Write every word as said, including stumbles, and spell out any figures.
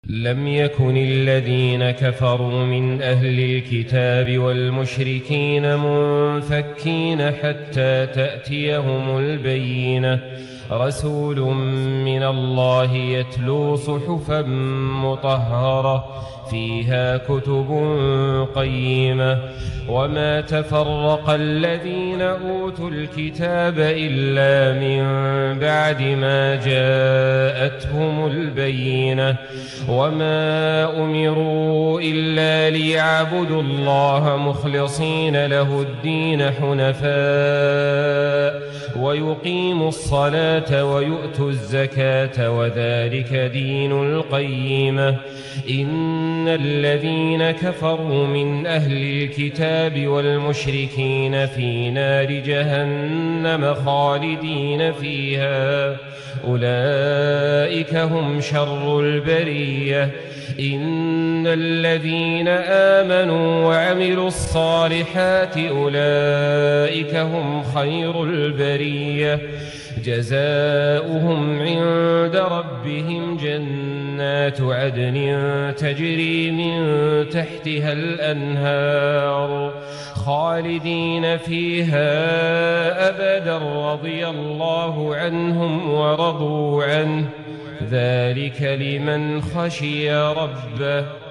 لم يكن الذين كفروا من أهل الكتاب والمشركين منفكين حتى تأتيهم البينة رسول من الله يتلو صحفا مطهرة فيها كتب قيمة وما تفرق الذين أوتوا الكتاب إلا من بعد ما جاءتهم البينة وما أمروا إلا ليعبدوا الله مخلصين له الدين حنفاء ويقيموا الصلاة ويؤتوا الزكاة وذلك دين القيمة إن الذين كفروا من أهل الكتاب والمشركين في نار جهنم خالدين فيها أولئك هم شر البرية إن الذين آمنوا وعملوا الصالحات أولئك هم خير البرية جزاؤهم عند ربهم جنات عدن تجري من تحتها الأنهار خالدين فيها أبدا رضي الله عنهم ورضوا عنه ذلك لمن خشي ربه.